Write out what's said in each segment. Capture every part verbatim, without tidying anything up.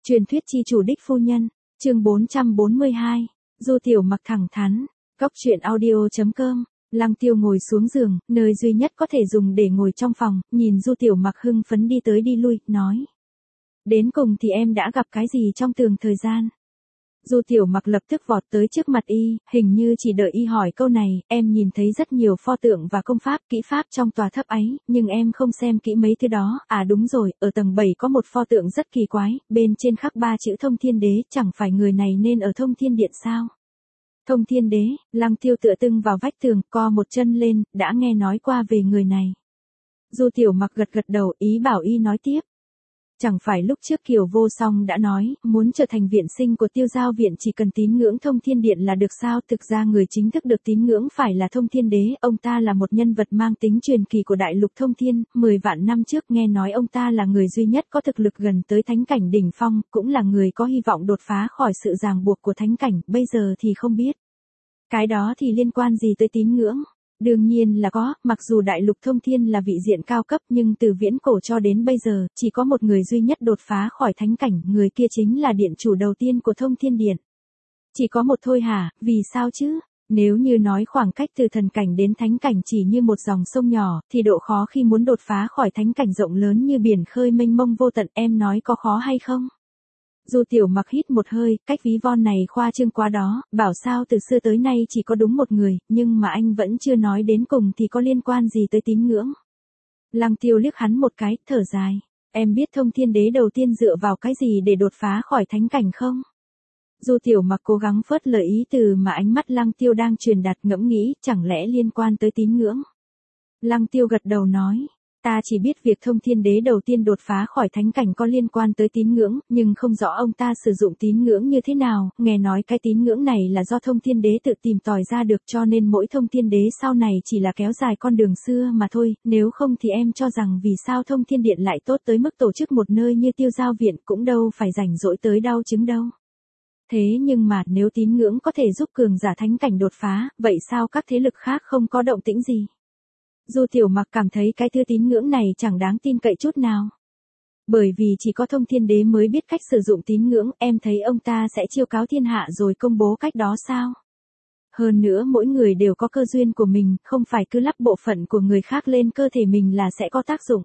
Truyền thuyết chi chủ đích phu nhân, chương bốn trăm bốn mươi hai, Du Tiểu Mặc thẳng thắn, góc truyện audio.com, Lăng Tiêu ngồi xuống giường, nơi duy nhất có thể dùng để ngồi trong phòng, nhìn Du Tiểu Mặc hưng phấn đi tới đi lui, nói. Đến cùng thì em đã gặp cái gì trong tường thời gian? Du Tiểu Mặc lập tức vọt tới trước mặt y, hình như chỉ đợi y hỏi câu này, em nhìn thấy rất nhiều pho tượng và công pháp, kỹ pháp trong tòa tháp ấy, nhưng em không xem kỹ mấy thứ đó, à đúng rồi, ở tầng bảy có một pho tượng rất kỳ quái, bên trên khắc ba chữ Thông Thiên Đế, chẳng phải người này nên ở Thông Thiên Điện sao? Thông Thiên Đế, Lăng Tiêu tựa tưng vào vách tường, co một chân lên, đã nghe nói qua về người này. Du Tiểu Mặc gật gật đầu, ý bảo y nói tiếp. Chẳng phải lúc trước Kiều Vô Song đã nói, muốn trở thành viện sinh của Tiêu Giao viện chỉ cần tín ngưỡng Thông Thiên Điện là được sao? Thực ra người chính thức được tín ngưỡng phải là Thông Thiên Đế, ông ta là một nhân vật mang tính truyền kỳ của đại lục Thông Thiên, mười vạn năm trước nghe nói ông ta là người duy nhất có thực lực gần tới thánh cảnh đỉnh phong, cũng là người có hy vọng đột phá khỏi sự ràng buộc của thánh cảnh, bây giờ thì không biết. Cái đó thì liên quan gì tới tín ngưỡng? Đương nhiên là có, mặc dù đại lục Thông Thiên là vị diện cao cấp nhưng từ viễn cổ cho đến bây giờ, chỉ có một người duy nhất đột phá khỏi thánh cảnh, người kia chính là điện chủ đầu tiên của Thông Thiên Điện. Chỉ có một thôi hả, vì sao chứ? Nếu như nói khoảng cách từ thần cảnh đến thánh cảnh chỉ như một dòng sông nhỏ, thì độ khó khi muốn đột phá khỏi thánh cảnh rộng lớn như biển khơi mênh mông vô tận, em nói có khó hay không? Du Tiểu Mặc hít một hơi, cách ví von này khoa trương quá đó, bảo sao từ xưa tới nay chỉ có đúng một người, nhưng mà anh vẫn chưa nói đến cùng thì có liên quan gì tới tín ngưỡng. Lăng Tiêu liếc hắn một cái, thở dài, em biết Thông Thiên Đế đầu tiên dựa vào cái gì để đột phá khỏi thánh cảnh không? Du Tiểu Mặc cố gắng phớt lờ ý từ mà ánh mắt Lăng Tiêu đang truyền đạt, ngẫm nghĩ, chẳng lẽ liên quan tới tín ngưỡng? Lăng Tiêu gật đầu nói. Ta chỉ biết việc Thông Thiên Đế đầu tiên đột phá khỏi thánh cảnh có liên quan tới tín ngưỡng, nhưng không rõ ông ta sử dụng tín ngưỡng như thế nào, nghe nói cái tín ngưỡng này là do Thông Thiên Đế tự tìm tòi ra được cho nên mỗi Thông Thiên Đế sau này chỉ là kéo dài con đường xưa mà thôi, nếu không thì em cho rằng vì sao Thông Thiên Điện lại tốt tới mức tổ chức một nơi như Tiêu Giao viện cũng đâu phải rảnh rỗi tới đau chứng đâu. Thế nhưng mà nếu tín ngưỡng có thể giúp cường giả thánh cảnh đột phá, vậy sao các thế lực khác không có động tĩnh gì? Du Tiểu Mặc cảm thấy cái thứ tín ngưỡng này chẳng đáng tin cậy chút nào. Bởi vì chỉ có Thông Thiên Đế mới biết cách sử dụng tín ngưỡng, em thấy ông ta sẽ chiêu cáo thiên hạ rồi công bố cách đó sao? Hơn nữa mỗi người đều có cơ duyên của mình, không phải cứ lắp bộ phận của người khác lên cơ thể mình là sẽ có tác dụng.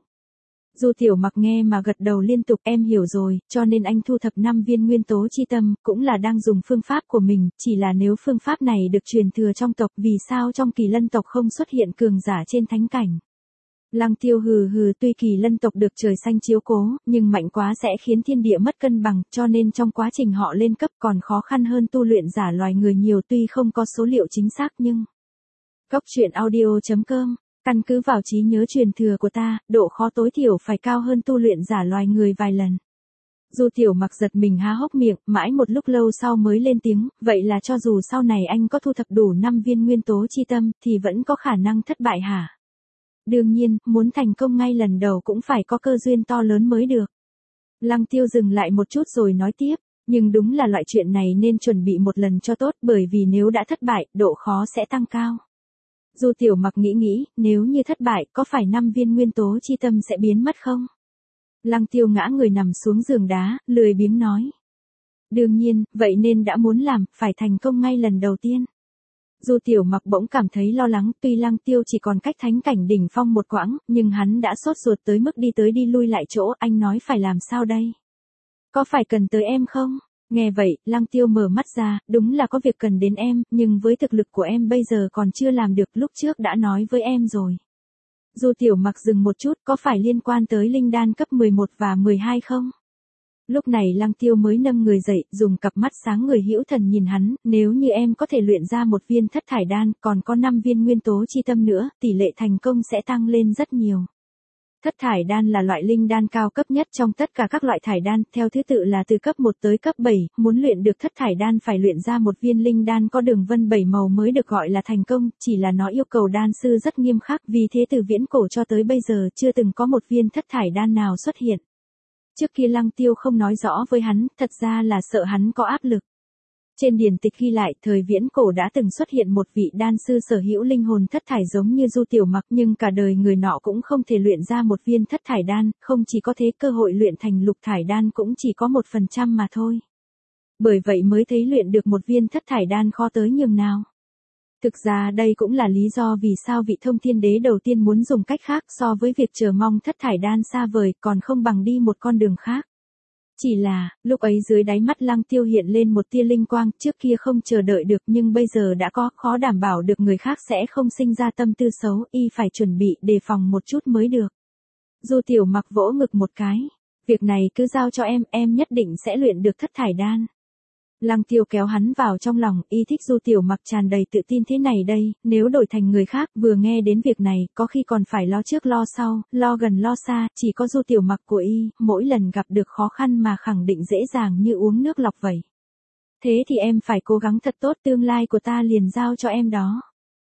Du Tiểu Mặc nghe mà gật đầu liên tục, em hiểu rồi, cho nên anh thu thập năm viên nguyên tố chi tâm, cũng là đang dùng phương pháp của mình, chỉ là nếu phương pháp này được truyền thừa trong tộc, vì sao trong Kỳ Lân tộc không xuất hiện cường giả trên thánh cảnh? Lăng Tiêu hừ hừ, tuy Kỳ Lân tộc được trời xanh chiếu cố, nhưng mạnh quá sẽ khiến thiên địa mất cân bằng, cho nên trong quá trình họ lên cấp còn khó khăn hơn tu luyện giả loài người nhiều, tuy không có số liệu chính xác nhưng... Góc truyện audio.com, căn cứ vào trí nhớ truyền thừa của ta, độ khó tối thiểu phải cao hơn tu luyện giả loài người vài lần. Du Tiểu Mặc giật mình há hốc miệng, mãi một lúc lâu sau mới lên tiếng, vậy là cho dù sau này anh có thu thập đủ năm viên nguyên tố chi tâm, thì vẫn có khả năng thất bại hả? Đương nhiên, muốn thành công ngay lần đầu cũng phải có cơ duyên to lớn mới được. Lăng Tiêu dừng lại một chút rồi nói tiếp, nhưng đúng là loại chuyện này nên chuẩn bị một lần cho tốt, bởi vì nếu đã thất bại, độ khó sẽ tăng cao. Du Tiểu Mặc nghĩ nghĩ, nếu như thất bại, có phải năm viên nguyên tố chi tâm sẽ biến mất không? Lăng Tiêu ngã người nằm xuống giường đá, lười biếng nói. Đương nhiên, vậy nên đã muốn làm, phải thành công ngay lần đầu tiên. Du Tiểu Mặc bỗng cảm thấy lo lắng, tuy Lăng Tiêu chỉ còn cách thánh cảnh đỉnh phong một quãng, nhưng hắn đã sốt ruột tới mức đi tới đi lui lại chỗ, anh nói phải làm sao đây? Có phải cần tới em không? Nghe vậy, Lăng Tiêu mở mắt ra, đúng là có việc cần đến em, nhưng với thực lực của em bây giờ còn chưa làm được, lúc trước đã nói với em rồi. Du Tiểu Mặc dừng một chút, có phải liên quan tới linh đan cấp mười một và mười hai không? Lúc này Lăng Tiêu mới nâng người dậy, dùng cặp mắt sáng người hữu thần nhìn hắn, nếu như em có thể luyện ra một viên thất thải đan, còn có năm viên nguyên tố chi tâm nữa, tỷ lệ thành công sẽ tăng lên rất nhiều. Thất thải đan là loại linh đan cao cấp nhất trong tất cả các loại thải đan, theo thứ tự là từ cấp một tới cấp bảy, muốn luyện được thất thải đan phải luyện ra một viên linh đan có đường vân bảy màu mới được gọi là thành công, chỉ là nó yêu cầu đan sư rất nghiêm khắc, vì thế từ viễn cổ cho tới bây giờ chưa từng có một viên thất thải đan nào xuất hiện. Trước kia Lăng Tiêu không nói rõ với hắn, thật ra là sợ hắn có áp lực. Trên điển tịch ghi lại, thời viễn cổ đã từng xuất hiện một vị đan sư sở hữu linh hồn thất thải giống như Du Tiểu Mặc, nhưng cả đời người nọ cũng không thể luyện ra một viên thất thải đan, không chỉ có thế cơ hội luyện thành lục thải đan cũng chỉ có một phần trăm mà thôi. Bởi vậy mới thấy luyện được một viên thất thải đan khó tới nhường nào. Thực ra đây cũng là lý do vì sao vị Thông Thiên Đế đầu tiên muốn dùng cách khác so với việc chờ mong thất thải đan xa vời, còn không bằng đi một con đường khác. Chỉ là, lúc ấy dưới đáy mắt Lăng Tiêu hiện lên một tia linh quang, trước kia không chờ đợi được nhưng bây giờ đã có, khó đảm bảo được người khác sẽ không sinh ra tâm tư xấu, y phải chuẩn bị đề phòng một chút mới được. Du Tiểu Mặc vỗ ngực một cái. Việc này cứ giao cho em, em nhất định sẽ luyện được thất thải đan. Lăng Tiêu kéo hắn vào trong lòng, y thích Du Tiểu Mặc tràn đầy tự tin thế này đây, nếu đổi thành người khác vừa nghe đến việc này, có khi còn phải lo trước lo sau, lo gần lo xa, chỉ có Du Tiểu Mặc của y, mỗi lần gặp được khó khăn mà khẳng định dễ dàng như uống nước lọc vậy. Thế thì em phải cố gắng thật tốt, tương lai của ta liền giao cho em đó.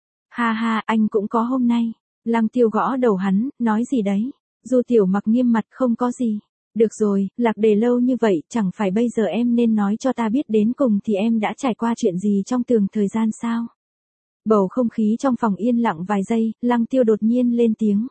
Ha ha, anh cũng có hôm nay. Lăng Tiêu gõ đầu hắn, nói gì đấy? Du Tiểu Mặc nghiêm mặt, không có gì. Được rồi, lạc đề lâu như vậy, chẳng phải bây giờ em nên nói cho ta biết đến cùng thì em đã trải qua chuyện gì trong tường thời gian sao? Bầu không khí trong phòng yên lặng vài giây, Lăng Tiêu đột nhiên lên tiếng.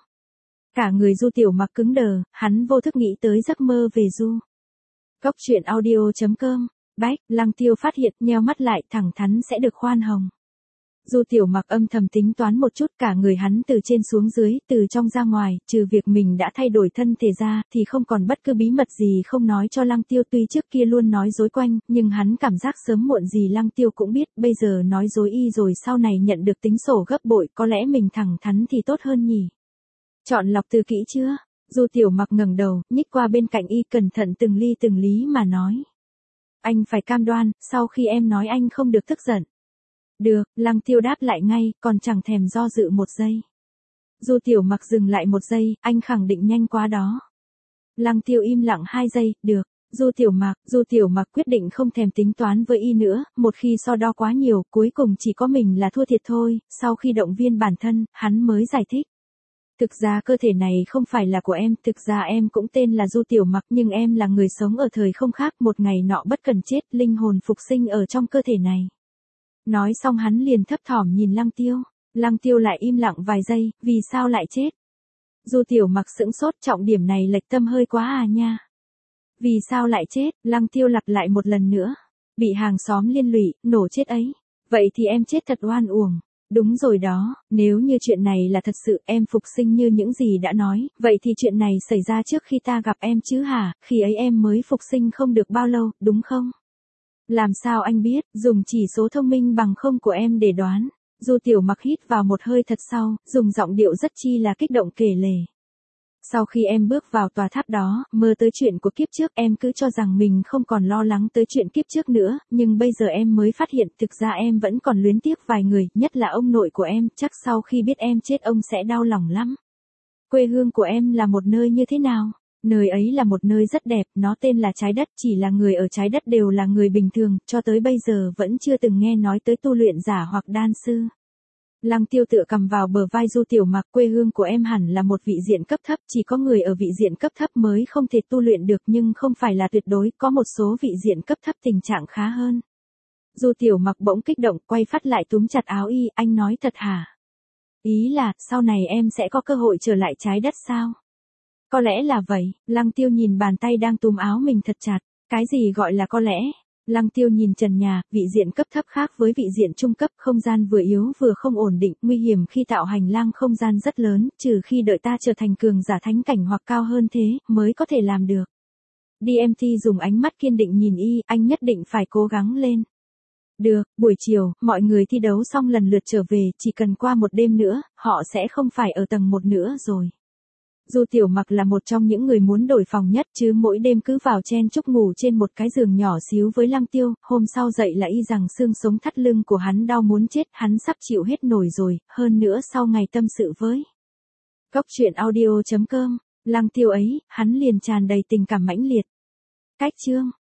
Cả người Du Tiểu Mặc cứng đờ, hắn vô thức nghĩ tới giấc mơ về Du. Cốc truyện audio chấm com, bách, Lăng Tiêu phát hiện, nheo mắt lại, thẳng thắn sẽ được khoan hồng. Du Tiểu Mặc âm thầm tính toán một chút, cả người hắn từ trên xuống dưới, từ trong ra ngoài, trừ việc mình đã thay đổi thân thể ra, thì không còn bất cứ bí mật gì không nói cho Lăng Tiêu, tuy trước kia luôn nói dối quanh, nhưng hắn cảm giác sớm muộn gì Lăng Tiêu cũng biết, bây giờ nói dối y rồi sau này nhận được tính sổ gấp bội, có lẽ mình thẳng thắn thì tốt hơn nhỉ. Chọn lọc từ kỹ chưa? Du Tiểu Mặc ngẩng đầu, nhích qua bên cạnh y, cẩn thận từng ly từng lý mà nói. Anh phải cam đoan, sau khi em nói anh không được tức giận. Được, Lăng Tiêu đáp lại ngay, còn chẳng thèm do dự một giây. Du Tiểu Mặc dừng lại một giây, anh khẳng định nhanh quá đó. Lăng Tiêu im lặng hai giây, được. Du Tiểu Mặc, Du Tiểu Mặc quyết định không thèm tính toán với y nữa, một khi so đo quá nhiều, cuối cùng chỉ có mình là thua thiệt thôi, sau khi động viên bản thân, hắn mới giải thích. Thực ra cơ thể này không phải là của em, thực ra em cũng tên là Du Tiểu Mặc nhưng em là người sống ở thời không khác, một ngày nọ bất cần chết, linh hồn phục sinh ở trong cơ thể này. Nói xong hắn liền thấp thỏm nhìn Lăng Tiêu. Lăng Tiêu lại im lặng vài giây, vì sao lại chết? Du Tiểu Mặc sững sốt, trọng điểm này lệch tâm hơi quá à nha. Vì sao lại chết? Lăng Tiêu lặp lại một lần nữa. Bị hàng xóm liên lụy, nổ chết ấy. Vậy thì em chết thật oan uổng. Đúng rồi đó, nếu như chuyện này là thật sự em phục sinh như những gì đã nói, vậy thì chuyện này xảy ra trước khi ta gặp em chứ hả, khi ấy em mới phục sinh không được bao lâu, đúng không? Làm sao anh biết, dùng chỉ số thông minh bằng không của em để đoán. Du Tiểu Mặc hít vào một hơi thật sâu, dùng giọng điệu rất chi là kích động kể lể. Sau khi em bước vào tòa tháp đó, mơ tới chuyện của kiếp trước, em cứ cho rằng mình không còn lo lắng tới chuyện kiếp trước nữa, nhưng bây giờ em mới phát hiện thực ra em vẫn còn luyến tiếc vài người, nhất là ông nội của em, chắc sau khi biết em chết ông sẽ đau lòng lắm. Quê hương của em là một nơi như thế nào? Nơi ấy là một nơi rất đẹp, nó tên là trái đất, chỉ là người ở trái đất đều là người bình thường, cho tới bây giờ vẫn chưa từng nghe nói tới tu luyện giả hoặc đan sư. Lăng Tiêu tựa cầm vào bờ vai Du Tiểu Mặc, quê hương của em hẳn là một vị diện cấp thấp, chỉ có người ở vị diện cấp thấp mới không thể tu luyện được nhưng không phải là tuyệt đối, có một số vị diện cấp thấp tình trạng khá hơn. Du Tiểu Mặc bỗng kích động, quay phát lại túm chặt áo y, anh nói thật hả? Ý là, sau này em sẽ có cơ hội trở lại trái đất sao? Có lẽ là vậy, Lăng Tiêu nhìn bàn tay đang túm áo mình thật chặt, cái gì gọi là có lẽ? Lăng Tiêu nhìn trần nhà, vị diện cấp thấp khác với vị diện trung cấp, không gian vừa yếu vừa không ổn định, nguy hiểm khi tạo hành lang không gian rất lớn, trừ khi đợi ta trở thành cường giả thánh cảnh hoặc cao hơn thế, mới có thể làm được. đê em tê dùng ánh mắt kiên định nhìn y, anh nhất định phải cố gắng lên. Được, buổi chiều, mọi người thi đấu xong lần lượt trở về, chỉ cần qua một đêm nữa, họ sẽ không phải ở tầng một nữa rồi. Du Tiểu Mặc là một trong những người muốn đổi phòng nhất chứ mỗi đêm cứ vào chen chúc ngủ trên một cái giường nhỏ xíu với Lăng Tiêu, hôm sau dậy là y rằng xương sống thắt lưng của hắn đau muốn chết, hắn sắp chịu hết nổi rồi, hơn nữa sau ngày tâm sự với. Cốc truyện audio chấm com, Lăng Tiêu ấy, hắn liền tràn đầy tình cảm mãnh liệt. Cách chương